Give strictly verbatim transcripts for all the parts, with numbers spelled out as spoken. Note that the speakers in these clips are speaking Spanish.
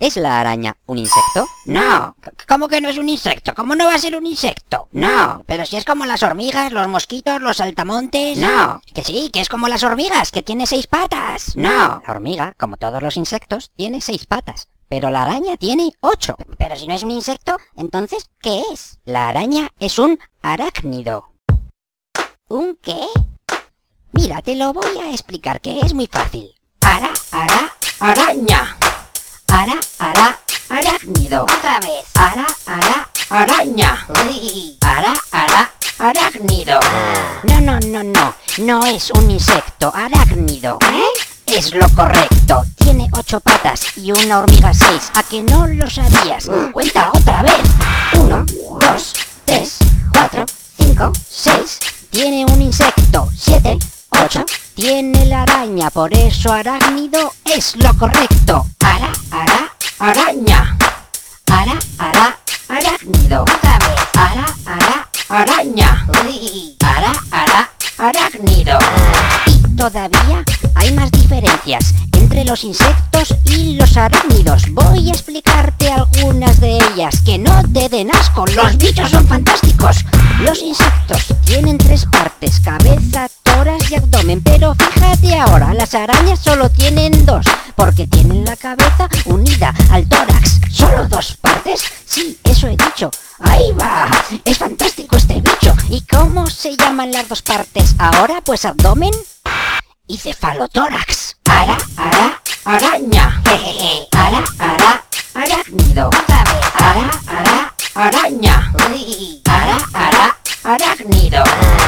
¿Es la araña un insecto? No, ¿cómo que no es un insecto? ¿Cómo no va a ser un insecto? No, pero si es como las hormigas, los mosquitos, los saltamontes... No, que sí, que es como las hormigas, que tiene seis patas. No. La hormiga, como todos los insectos, tiene seis patas, pero la araña tiene ocho. Pero si no es un insecto, entonces, ¿qué es? La araña es un arácnido. ¿Un qué? Mira, te lo voy a explicar, que es muy fácil. Ara, ara, araña. Ara, ara, arácnido. Otra vez. Ara, ara, araña. Uy. Ara, ara, arácnido. No, no, no, no. No es un insecto, arácnido. ¿Eh? Es lo correcto. Tiene ocho patas y una hormiga seis. ¿A que no lo sabías? Cuenta otra vez. Uno, dos, tres, cuatro, cinco, seis. Tiene un insecto. Siete, ocho. Tiene la araña, por eso arácnido es lo correcto. Ara, ara, araña. Ara, ara, arácnido. Otra vez. Ara, ara, araña. uy. Ara, ara, arácnido. Y todavía hay más diferencias entre los insectos y los arácnidos. Voy a explicarte algunas de ellas, que no te den asco. Los bichos son fantásticos. Los insectos tienen tres partes: cabeza, tórax y abdomen. Pero fíjate ahora, las arañas solo tienen dos, porque tienen la cabeza unida al tórax. ¿Solo dos partes? Sí, eso he dicho. ¡Ahí va! Es fantástico este bicho. ¿Y cómo se llaman las dos partes ahora? Pues abdomen y cefalotórax. Ara, ara, araña. Jejeje. Ara, ara, arácnido. Otra vez. Ara, ara, araña. uy. Ara, ara, arácnido.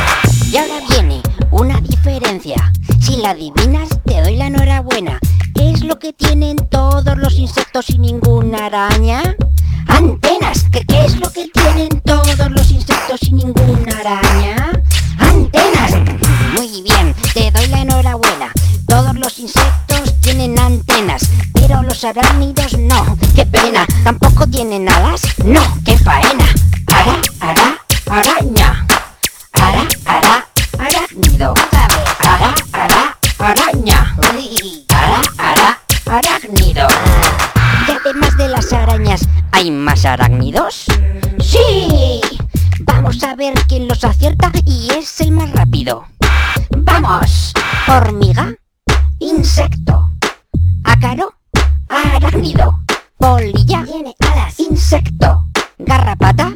Y ahora viene una diferencia. Si la adivinas, te doy la enhorabuena. ¿Qué es lo que tienen todos los insectos y ninguna araña? ¡Antenas! ¿Qué, qué es lo que tienen todos los insectos y ninguna araña? ¡Antenas! Muy bien, te doy la enhorabuena. Todos los insectos tienen antenas, pero los arácnidos no. ¡Qué pena! ¿Tampoco tienen alas? ¡No! ¡Qué faena! Ara, ara, araña. Ara, ara, arácnido. Otra vez. Ara, ara, araña. Uy. Ara, ara, arácnido. Y además de las arañas, ¿hay más arácnidos? ¡Sí! Vamos a ver quién los acierta y es el más rápido. ¡Vamos! Hormiga, Insecto. ácaro, Arácnido. polilla, Tiene alas. insecto, garrapata,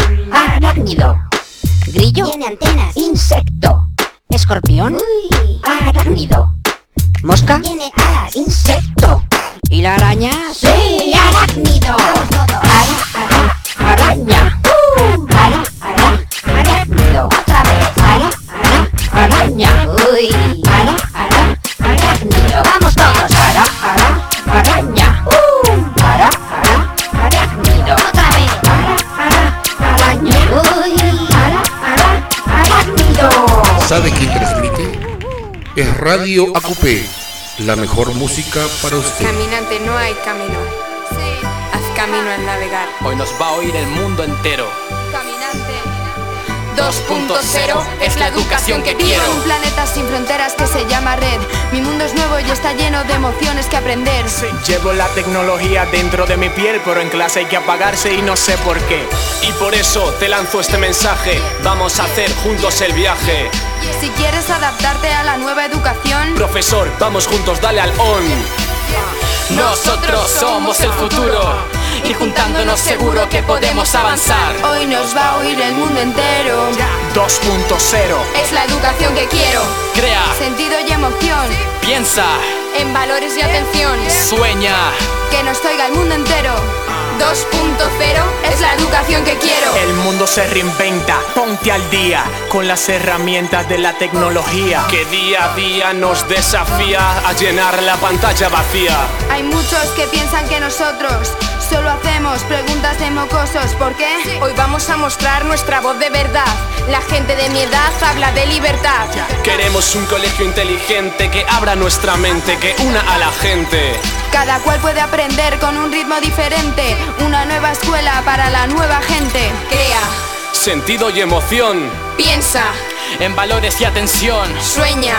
Arácnido. grillo, Tiene antenas. insecto, escorpión, Uy. arácnido, mosca, Tiene alas. insecto. ¿Y la araña? ¡Sí! ¡Arácnido! Ara, ara, araña. Ara, ara, arácnido. Otra vez. Ara, ara, araña. Uy. Ara, ara, arácnido. Vamos todos. Ara, ara, araña. Ara, ara, arácnido. Otra vez. Ara, ara, araña. Uy. Ara, ara, arácnido. ¿Sabe quién transmite? Es Radio A Q P, la mejor música para usted. Caminante, no hay camino. Haz camino al navegar. Hoy nos va a oír el mundo entero. Caminante. dos punto cero es la educación que Vivo quiero. en un planeta sin fronteras que se llama red. Mi mundo es nuevo y está lleno de emociones que aprender. Sí, llevo la tecnología dentro de mi piel, pero en clase hay que apagarse y no sé por qué. Y por eso te lanzo este mensaje: vamos a hacer juntos el viaje. Si quieres adaptarte a la nueva educación, Profesor, vamos juntos, dale al on. Nosotros somos el futuro y juntándonos seguro que podemos avanzar. hoy nos va a oír el mundo entero. dos punto cero. Es la educación que quiero. Crea, Sentido y emoción. piensa, En valores y atención. sueña. Que nos oiga el mundo entero. dos punto cero es la educación que quiero. El mundo se reinventa, ponte al día con las herramientas de la tecnología que día a día nos desafía a llenar la pantalla vacía. Hay muchos que piensan que nosotros solo hacemos preguntas de mocosos. ¿Por qué? Hoy vamos a mostrar nuestra voz de verdad. La gente de mi edad habla de libertad. Queremos un colegio inteligente que abra nuestra mente, que una a la gente. Cada cual puede aprender con un ritmo diferente. Una nueva escuela para la nueva gente. Crea, Sentido y emoción. piensa, En valores y atención. sueña.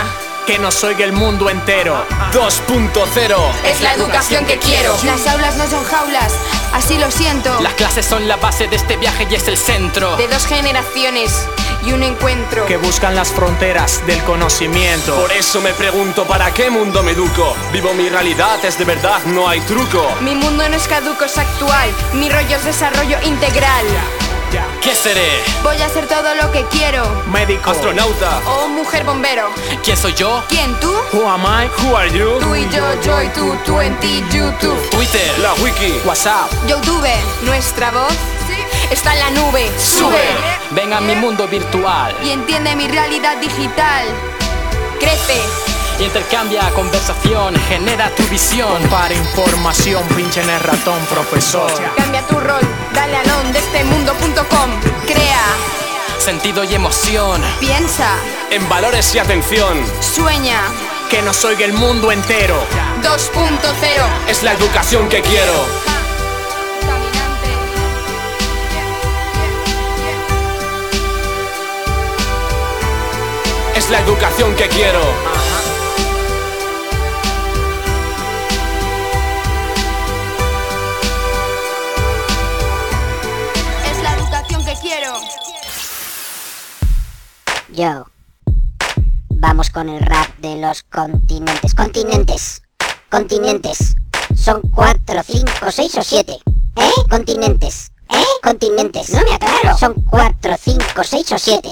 que nos oiga el mundo entero. Dos punto cero Es la educación que quiero. Las aulas no son jaulas, así lo siento. Las clases son la base de este viaje y es el centro De dos generaciones y un encuentro. que buscan las fronteras del conocimiento. Por eso me pregunto para qué mundo me educo. Vivo mi realidad, es de verdad, no hay truco. Mi mundo no es caduco, es actual. Mi rollo es desarrollo integral. ¿Qué seré? Voy a hacer todo lo que quiero. Médico, Astronauta, O mujer bombero. ¿Quién soy yo? ¿Quién, tú? who am I? who are you? Tú y yo, yo y tú, tú en ti, YouTube. Twitter. La wiki, WhatsApp, YouTube, nuestra voz está en la nube. Sube Ven a mi mundo virtual y entiende mi realidad digital. Crece. Intercambia conversación, genera tu visión. para información, pinche en el ratón, profesor. Cambia tu rol, dale al on de este mundo punto com. Crea, Sentido y emoción. piensa, en valores y atención. sueña. Que nos oiga el mundo entero. dos punto cero Es la educación que quiero. Caminante. Es la educación que quiero. Es la educación que quiero. Yo. Vamos con el rap de los continentes. Continentes. Continentes. Son cuatro, cinco, seis o siete. ¿Eh? Continentes. ¿Eh? Continentes. No me aclaro. Son cuatro, cinco, seis o siete.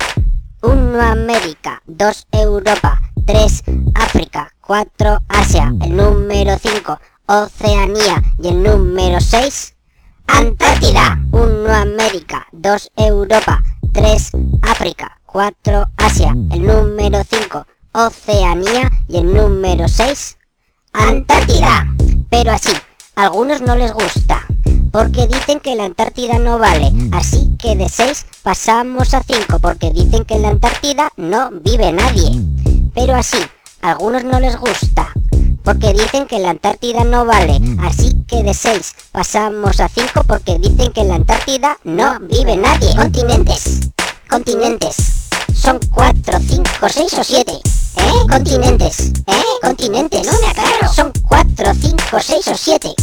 uno América, dos Europa, tres África, cuatro Asia, el número cinco Oceanía y el número seis Antártida. uno América, dos Europa, tres África, cuatro Asia, el número cinco Oceanía y el número seis Antártida. Pero así, a algunos no les gusta, porque dicen que la Antártida no vale. Así que de seis pasamos a cinco, porque dicen que en la Antártida no vive nadie. Pero así, a algunos no les gusta, porque dicen que la Antártida no vale. Así que de seis pasamos a cinco, porque dicen que en la Antártida no vive nadie. Continentes. Continentes. Son cuatro, cinco, seis o siete. ¿Eh? Continentes. ¿Eh? Continentes. No me aclaro. Son cuatro, cinco, seis o siete.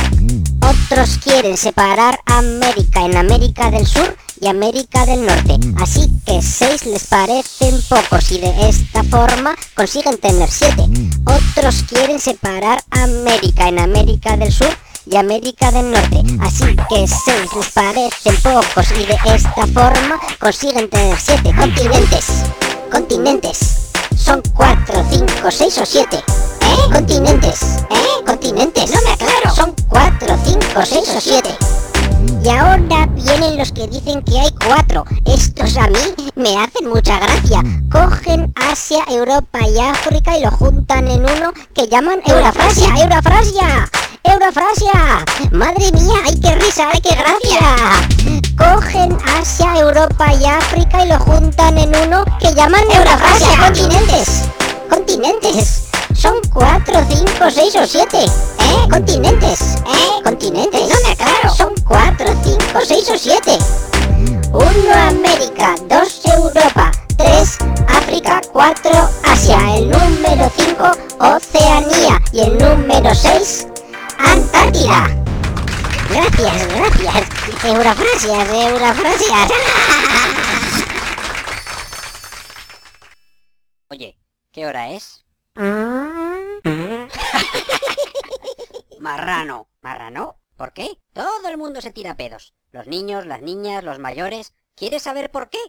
Otros quieren separar América en América del Sur y América del Norte. Así que seis les parecen pocos y de esta forma consiguen tener siete. Otros quieren separar América en América del Sur y América del Norte. Así que seis les parecen pocos y de esta forma consiguen tener siete. Continentes. Continentes. Son cuatro, cinco, seis o siete. ¿Eh? Continentes. ¿Eh? Continentes. No me aclaro. Son cuatro, cinco, seis o siete. Y ahora vienen los que dicen que hay cuatro. Estos a mí me hacen mucha gracia. Cogen Asia, Europa y África y lo juntan en uno que llaman Eurafrasia. ¡Eurafrasia! ¡Eurafrasia! ¡Madre mía! ¡Ay, qué risa! ¡Ay, qué gracia! Cogen Asia, Europa y África y lo juntan en uno que llaman Eurafrasia. ¡Continentes! ¡Continentes! Son cuatro, cinco, seis o siete. ¿Eh? Continentes. ¿Eh? Continentes. No me aclaro. Son cuatro, cinco, seis o siete. uno América, dos Europa, tres África, cuatro Asia, el número cinco Oceanía y el número seis Antártida. Gracias, gracias. Eurafrasias, eurafrasias. Oye, ¿qué hora es? Marrano. ¿Marrano? ¿Por qué? Todo el mundo se tira pedos. Los niños, las niñas, los mayores. ¿Quieres saber por qué?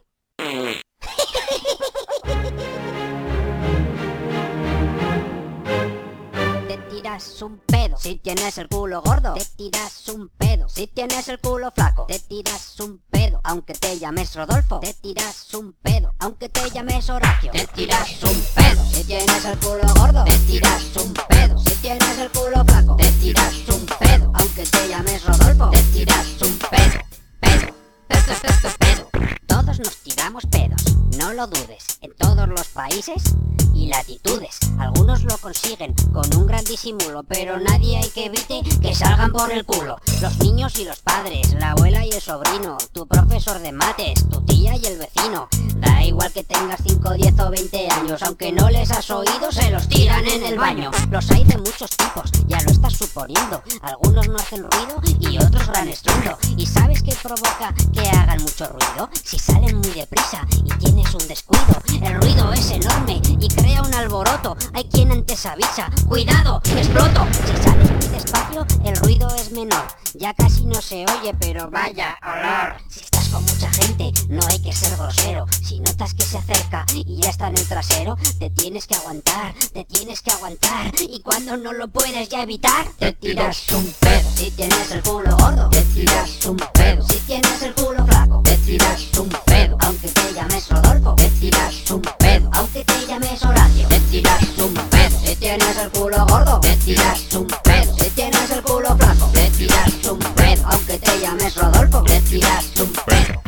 Te tiras un pedo si tienes el culo gordo. Te tiras un pedo si tienes el culo flaco. Te tiras un pedo aunque te llames Rodolfo. Te tiras un pedo aunque te llames Horacio. Te tiras un pedo si tienes el culo gordo. Te tiras un pedo si tienes el culo flaco. Te tiras un pedo aunque te llames Rodolfo. Te tiras un pedo, pedo, pedo, pedo, pedo. Todos nos tiramos pedos, no lo dudes. En todos los países y latitudes. Algunos lo consiguen con un gran disimulo, pero nadie hay que evite que salgan por el culo. Los niños y los padres, la abuela y el sobrino, tu profesor de mates, tu tía y el vecino. Da igual que tengas cinco, diez o veinte años, aunque no les has oído, se los tiran en el baño. Los hay de muchos tipos, ya lo estás suponiendo. Algunos no hacen ruido y otros gran estruendo. ¿Y sabes qué provoca que hagan mucho ruido? Si salen muy deprisa y tienes un descuido, el ruido es enorme y crea un alboroto. Hay quien antes avisa, cuidado, me exploto. Si salen muy despacio, el ruido es menor. Ya casi no se oye, pero vaya olor. Si estás con mucha gente, no hay que ser grosero. Si notas que se acerca y ya está en el trasero, te tienes que aguantar, te tienes que aguantar. Y cuando no lo puedes ya evitar, te tiras un pedo. Si tienes el culo gordo, te tiras un pedo. Si tienes el culo flaco, te tiras un pedo. Aunque te llames Rodolfo, te tiras un pedo. Aunque te llames Horacio, te tiras un pedo. Si tienes el culo gordo, te tiras un pedo. Si tienes el culo flaco, te tiras un pedo. Aunque te llames Rodolfo, te tiras un pedo.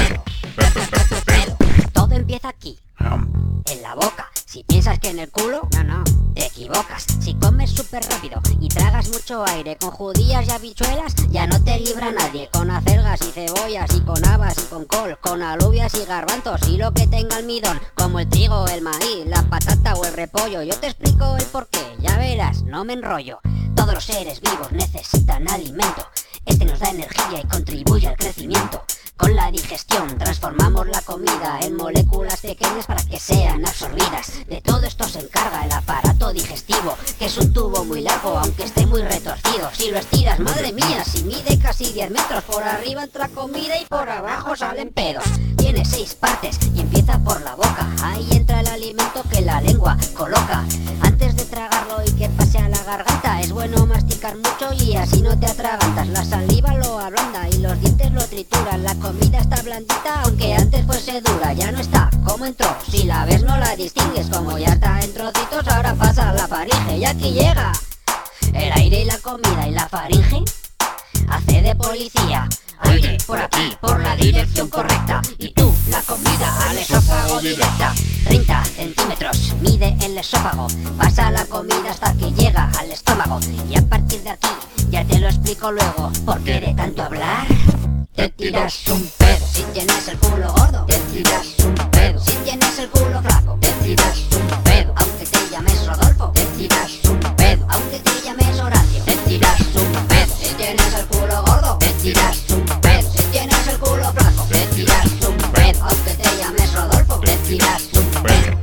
Todo empieza aquí, en la boca. Si piensas que en el culo, no, no, te equivocas. Si comes súper rápido y tragas mucho aire con judías y habichuelas, ya no te libra nadie. Con acelgas y cebollas y con habas y con col, con alubias y garbanzos y lo que tenga almidón, como el trigo, el maíz, la patata o el repollo. Yo te explico el porqué, ya verás, no me enrollo. Todos los seres vivos necesitan alimento. Este nos da energía y contribuye al crecimiento. Con la digestión transformamos la comida en moléculas pequeñas para que sean absorbidas. De todo esto se encarga el aparato digestivo, que es un tubo muy largo aunque esté muy retorcido. Si lo estiras, madre mía, si mide casi diez metros. Por arriba entra comida y por abajo salen pedos. Tiene seis partes y empieza por la boca. Ahí entra el alimento que la lengua coloca. Antes de tragarlo y que pase a la garganta, es bueno masticar mucho y así no te atragantas. La saliva lo ablanda y los dientes lo trituran. La comida está blandita aunque antes fuese dura. Ya no está como entró, si la ves no la distingues. Como ya está en trocitos, ahora pasa a la faringe. Y aquí llega el aire y la comida, y la faringe hace de policía. Aire por aquí, por la dirección correcta, y tú, la comida, al esófago directa. Treinta centímetros mide el esófago, pasa la comida hasta que llega al estómago. Y a partir de aquí, ya te lo explico luego. ¿Por qué de tanto hablar? Te tiras un pedo. Si tienes el culo gordo, te tiras un pedo. Si tienes el culo flaco, te tiras un pedo. Aunque te llames Rodolfo, te tiras un pedo. Aunque te llames Horacio, te tiras un pedo. Si tienes el culo gordo, te tiras un pedo. Si tienes el culo flaco, te tiras un pedo. Aunque te llames Rodolfo, te tiras un pedo.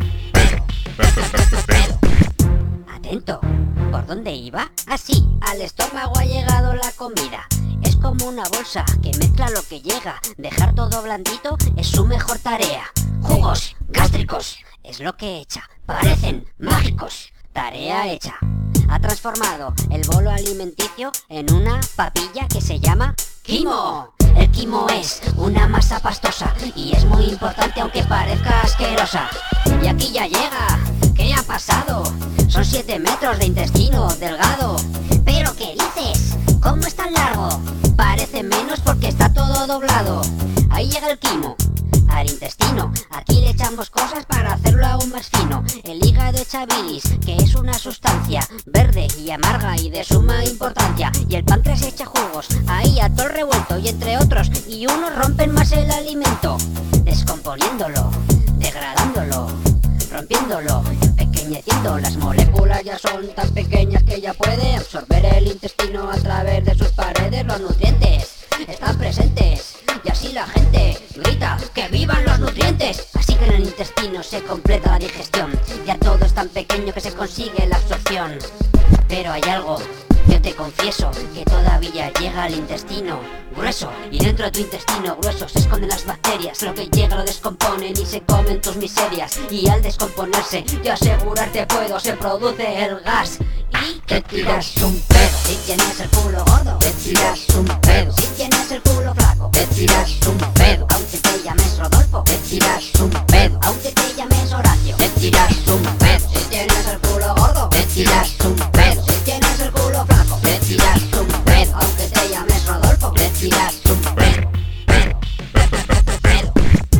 Atento, ¿por dónde iba? Así, al estómago ha llegado la comida. Es como una bolsa que mezcla lo que llega. Dejar todo blandito es su mejor tarea. Jugos gástricos es lo que echa. Parecen mágicos. Tarea hecha. Ha transformado el bolo alimenticio en una papilla que se llama quimo. El quimo es una masa pastosa y es muy importante aunque parezca asquerosa. Y aquí ya llega. ¿Qué ha pasado? Son siete metros de intestino delgado. ¿Pero qué dices? ¿Cómo es tan largo? Parece menos porque está todo doblado. Ahí llega el quimo, al intestino. Aquí le echamos cosas para hacerlo aún más fino. El hígado echa bilis, que es una sustancia verde y amarga y de suma importancia. Y el páncreas echa jugos, ahí a todo revuelto. Y entre otros, y unos rompen más el alimento, descomponiéndolo, degradándolo, rompiéndolo, empequeñeciendo. Las moléculas ya son tan pequeñas que ya puede absorber el intestino a través de sus paredes. Los nutrientes están presentes y así la gente grita ¡que vivan los nutrientes! Así que en el intestino se completa la digestión. Ya todo es tan pequeño que se consigue la absorción. Pero hay algo, yo te confieso, que todavía llega al intestino grueso. Y dentro de tu intestino grueso se esconden las bacterias. Lo que llega lo descomponen y se comen tus miserias. Y al descomponerse, yo asegurarte puedo, se produce el gas. Y te tiras un pedo. Si tienes el culo gordo, te tiras un pedo. Si tienes el culo flaco, te tiras un pedo. Aunque te llames Rodolfo, te tiras un pedo. Aunque te llames Horacio, te tiras un pedo. Si tienes el culo gordo, te tiras un pedo. Si tienes el culo flaco, te tiras un pedo. Aunque te llames Rodolfo, te tiras un pedo. Pedo, pedo, pedo,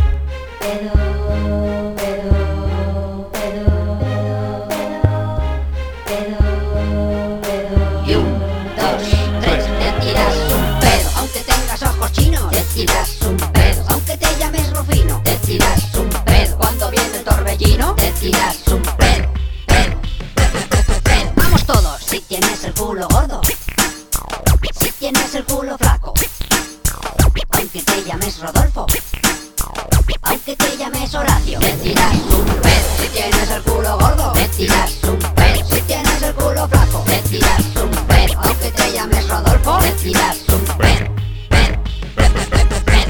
pedo. Y un, dos, tres, te tiras un tienes el culo flaco, aunque te llames Rodolfo, aunque te llames Horacio, te tiras un pedo. Si tienes el culo gordo, te tiras un pedo. Si tienes el culo flaco, te tiras un pedo. Aunque te llames Rodolfo, te tiras un pedo. Pedo, pedo, pedo, pedo.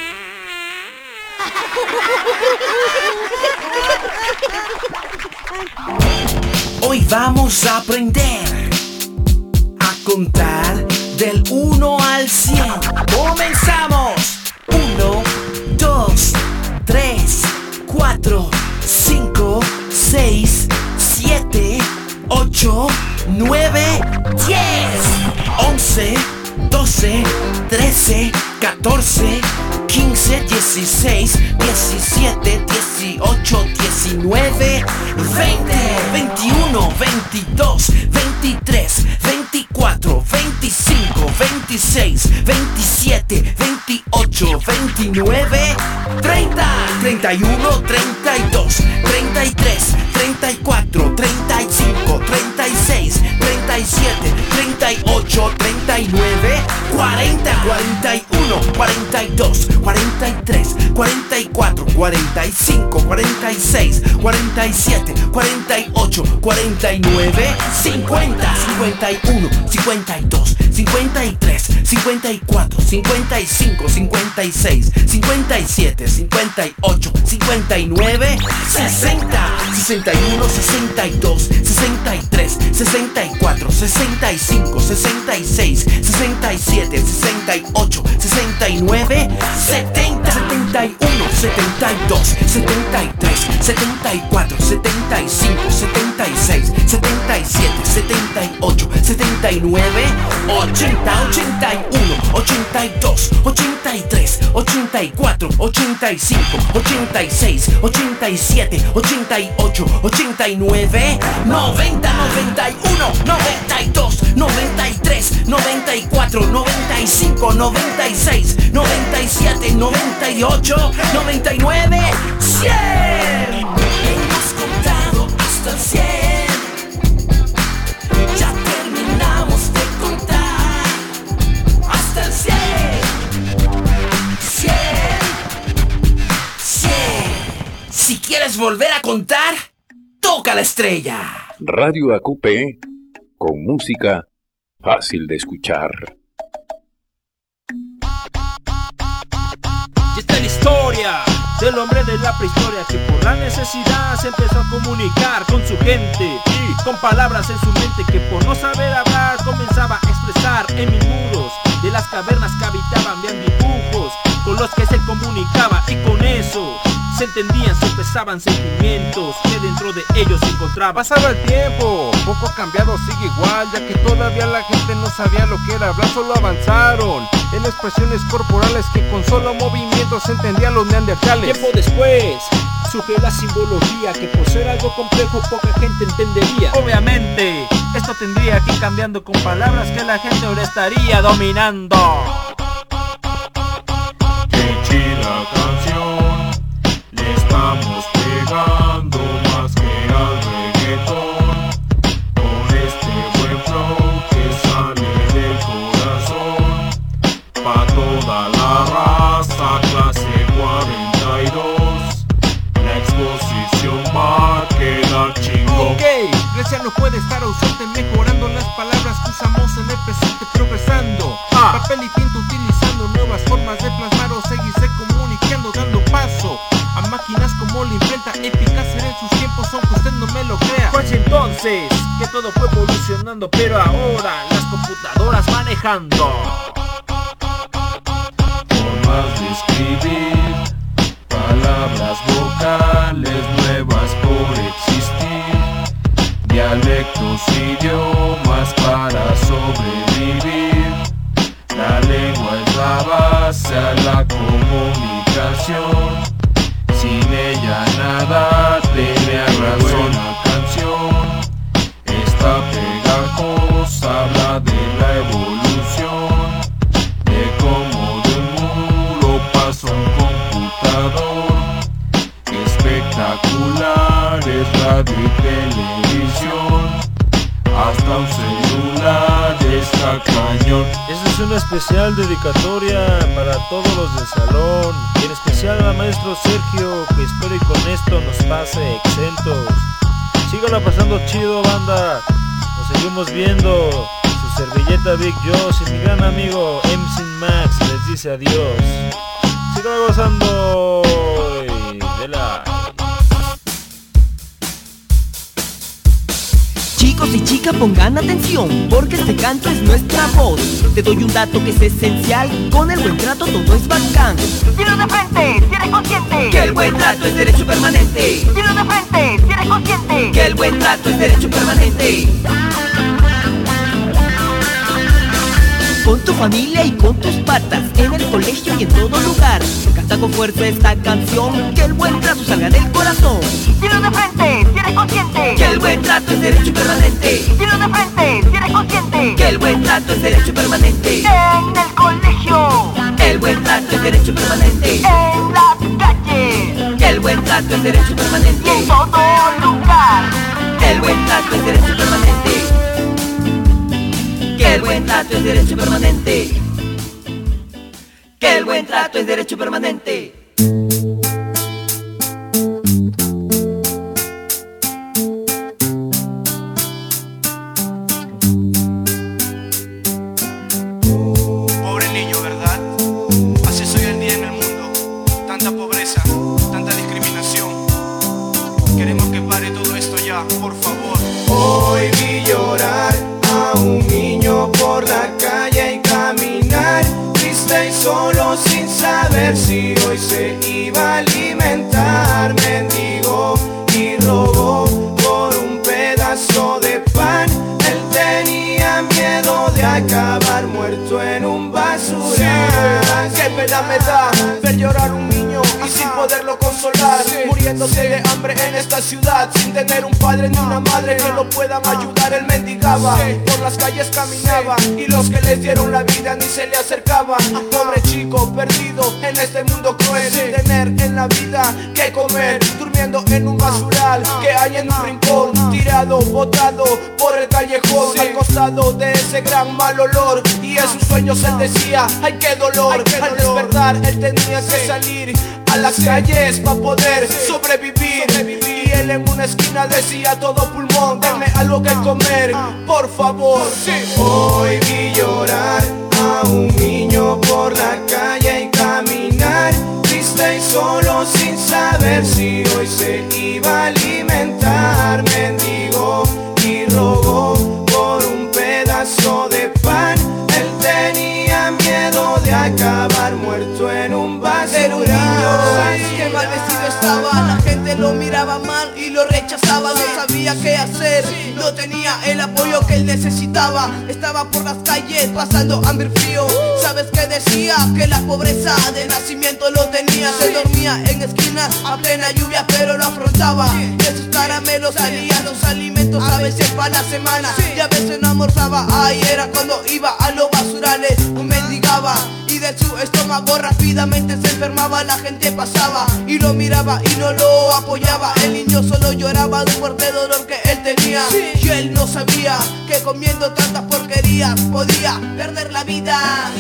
Hoy vamos a aprender a contar del uno al cien. ¡Comenzamos! uno, dos, tres, cuatro, cinco, seis, siete, ocho, nueve, diez, once, doce, trece, catorce, quince, dieciséis, diecisiete, dieciocho, diecinueve, veinte, veintiuno, veintidós, veintitrés, veinticuatro, veinticinco, veintiséis, veintisiete, veintiocho, veintinueve, treinta, treinta y uno, treinta y dos, treinta y tres, treinta y cuatro, treinta y cinco, treinta y seis, treinta y siete, treinta y ocho, treinta y nueve, cuarenta, cuarenta y uno, cuarenta y dos, cuarenta y tres, cuarenta y cuatro, cuarenta y cinco, cuarenta y seis, cuarenta y siete, cuarenta y ocho, cuarenta y nueve, cincuenta, cincuenta y uno, cincuenta y dos, cincuenta y tres, cincuenta y cuatro, cincuenta y cinco, cincuenta y seis, cincuenta y siete, cincuenta y ocho, cincuenta y nueve, sesenta, sesenta y uno, sesenta y dos, sesenta y tres, sesenta y cuatro, sesenta y cinco, sesenta y seis, sesenta y siete, sesenta y ocho, sesenta y nueve, setenta, setenta y uno, setenta y dos, setenta y tres, setenta y cuatro, setenta y cinco, setenta y seis, setenta y siete, setenta y ocho, setenta y nueve, ochenta, ochenta y uno, ochenta y dos, ochenta y tres, ochenta y cuatro, ochenta y cinco, ochenta y seis, ochenta y siete, ochenta y ocho, ochenta y nueve, noventa, noventa y uno, noventa y dos, noventa y tres, noventa y cuatro, noventa y cinco, noventa y seis, noventa y siete, noventa y ocho, noventa y nueve, cien. Hemos contado hasta el cien. Ya terminamos de contar hasta el cien. cien. cien. Si quieres volver a contar, toca la estrella. Radio A Q P, con música fácil de escuchar. Y esta es la historia del hombre de la prehistoria que por la necesidad se empezó a comunicar con su gente y con palabras en su mente que por no saber hablar comenzaba a expresar en mil muros de las cavernas que habitaban. Vean dibujos con los que se comunicaba y con eso se entendían, se expresaban sentimientos que dentro de ellos se encontraban. Pasaba el tiempo, poco ha cambiado, sigue igual, ya que todavía la gente no sabía lo que era hablar, solo avanzaron en expresiones corporales que con solo movimientos se entendían los neandertales. Tiempo después surgió la simbología que por ser algo complejo poca gente entendería. Obviamente esto tendría que ir cambiando con palabras que la gente ahora estaría dominando. Qué chida canción, le estamos pegando más que al reggaetón, con este buen flow que sale del corazón, pa' toda la raza, clase cuarenta y dos, la exposición va a quedar chingón. Ok, Grecia no puede estar ausente, mejorando las palabras que usamos en el presente, progresando, ah. papel y tinta utilizando nuevas formas de plasmar o seguirse comunicando, dando paso a máquinas como la imprenta, épicas en sus tiempos, aunque usted no me lo crea. Pues entonces que todo fue evolucionando, pero ahora las computadoras manejando formas de escribir, palabras vocales nuevas por existir, dialectos, idiomas para sobrevivir. La lengua es la base a la comunicación, sin ella nada tenía razón. La canción está pegajosa, habla de la evolución, de cómo de un muro pasa un computador. Espectaculares, radio y televisión, hasta un celular está cañón. Esa es una especial dedicatoria para todos los del salón y en especial al maestro Sergio, que espero y con esto nos pase exentos. Síganla pasando chido, banda. Nos seguimos viendo. Su servilleta Big Joss y mi gran amigo M C Max les dice adiós. Síganla gozando y de la... Chicos y chicas pongan atención, porque este canto es nuestra voz. Te doy un dato que es esencial, con el buen trato todo es bacán. Dilo de frente, si eres consciente, que el buen trato es derecho permanente. Dilo de frente, si eres consciente, que el buen trato es derecho permanente. Con tu familia y con tus patas, en el colegio y en todo lugar, canta con fuerza esta canción, que el buen trato salga del corazón. Dilo de frente, si eres consciente, que el buen trato es derecho permanente. Dilo de frente, si eres consciente, que el buen trato es derecho permanente. En el colegio, el buen trato es derecho permanente. En las calles, que el buen trato es derecho permanente. Y en todo lugar, el buen trato es derecho permanente. Que el buen trato es derecho permanente. Que el buen trato es derecho permanente. Pobre niño, ¿verdad? Así es hoy en día en el mundo. Tanta pobreza, tanta discriminación. Queremos que pare todo esto ya, por favor. Hoy vi llorar a un niño por la calle y caminar, triste y solo sin saber si hoy se iba a alimentar. Mendigó y rogó por un pedazo de pan. Él tenía miedo de acabar muerto en un basural. Sí, qué pena me da ver llorar un niño y sin poderlo consolar, sí, muriéndose sí. de hambre en esta ciudad, sin tener un padre ni una madre que lo puedan ayudar. Él mendigaba, sí. por las calles caminaba, sí. y los que les dieron la vida ni se le acercaban. Pobre chico perdido en este mundo cruel, sí. sin tener en la vida que comer, durmiendo en un basural que hay en un rincón, tirado, botado por el callejón, sí. al costado de ese gran mal olor. Y en sus sueños él decía, ay qué dolor, ay, qué al dolor. despertar él tenía que sí. salir a las sí. calles para poder sí. sobrevivir. sobrevivir Y él en una esquina decía a todo pulmón, denme algo que comer, por favor. sí. Hoy vi llorar a un niño por la calle y caminar, triste y solo sin saber si hoy se iba a alimentar. Mendigó y rogó por un pedazo de pan. Él tenía miedo de acabar muerto en un basural. Era un niño, ¿sabes qué maldecido estaba? La gente lo miraba mal y lo rechazaba. No sabía qué hacer, no tenía el apoyo que él necesitaba. Estaba por las calles pasando hambre y frío. ¿Sabes qué decía? Que la pobreza de nacimiento lo tenía. Se dormía en esquinas a plena lluvia, pero lo afrontaba. De sus caramelos salían los alimentos a veces para la semana, y a veces no almorzaba. Ahí era cuando iba a los basurales, un mendigaba, y de su estómago rápidamente se enfermaba. La gente pasaba y lo miraba y no lo apoyaba. El niño solo lloraba de un fuerte dolor que él tenía, sí. y él no sabía que comiendo tantas porquerías podía perder la vida.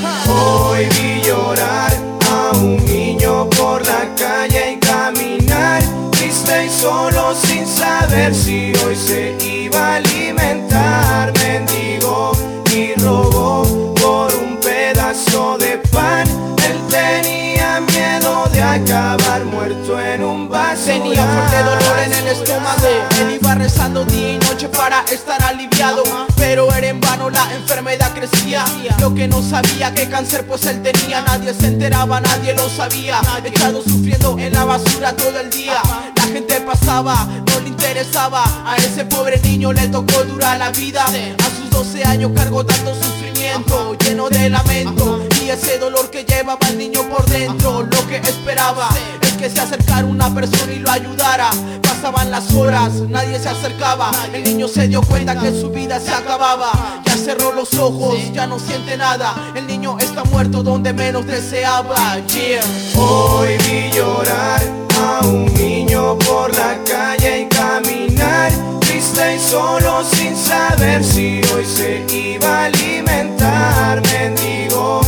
Hoy vi llorar a un niño por la calle y caminar, triste y solo sin saber si hoy se iba a alimentar. Mendigó y rogó por un pedazo de pan. Él tenía miedo de acabar muerto en un basural. Tenía fuerte dolor en el estómago. Él iba rezando día y noche para estar aliviado, pero era en vano, la enfermedad crecía. Lo que no sabía que cáncer pues él tenía. Nadie se enteraba, nadie lo sabía. Echado sufriendo en la basura todo el día. La gente pasaba, no le interesaba. A ese pobre niño le tocó dura la vida. A sus doce años cargó tanto sufrimiento, lleno de lamento, y ese dolor que llevaba el niño por dentro. Lo que esperaba es que se acercara una persona y lo ayudara. Pasaban las horas, nadie se acercaba. El niño se dio cuenta que su vida se acababa. Ya cerró los ojos, ya no siente nada. El niño está muerto donde menos deseaba. Yeah. Hoy vi llorar a un niño por la calle y caminar, triste y solo sin saber si hoy se iba a alimentar. Mendigó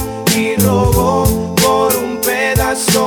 rogó por un pedazo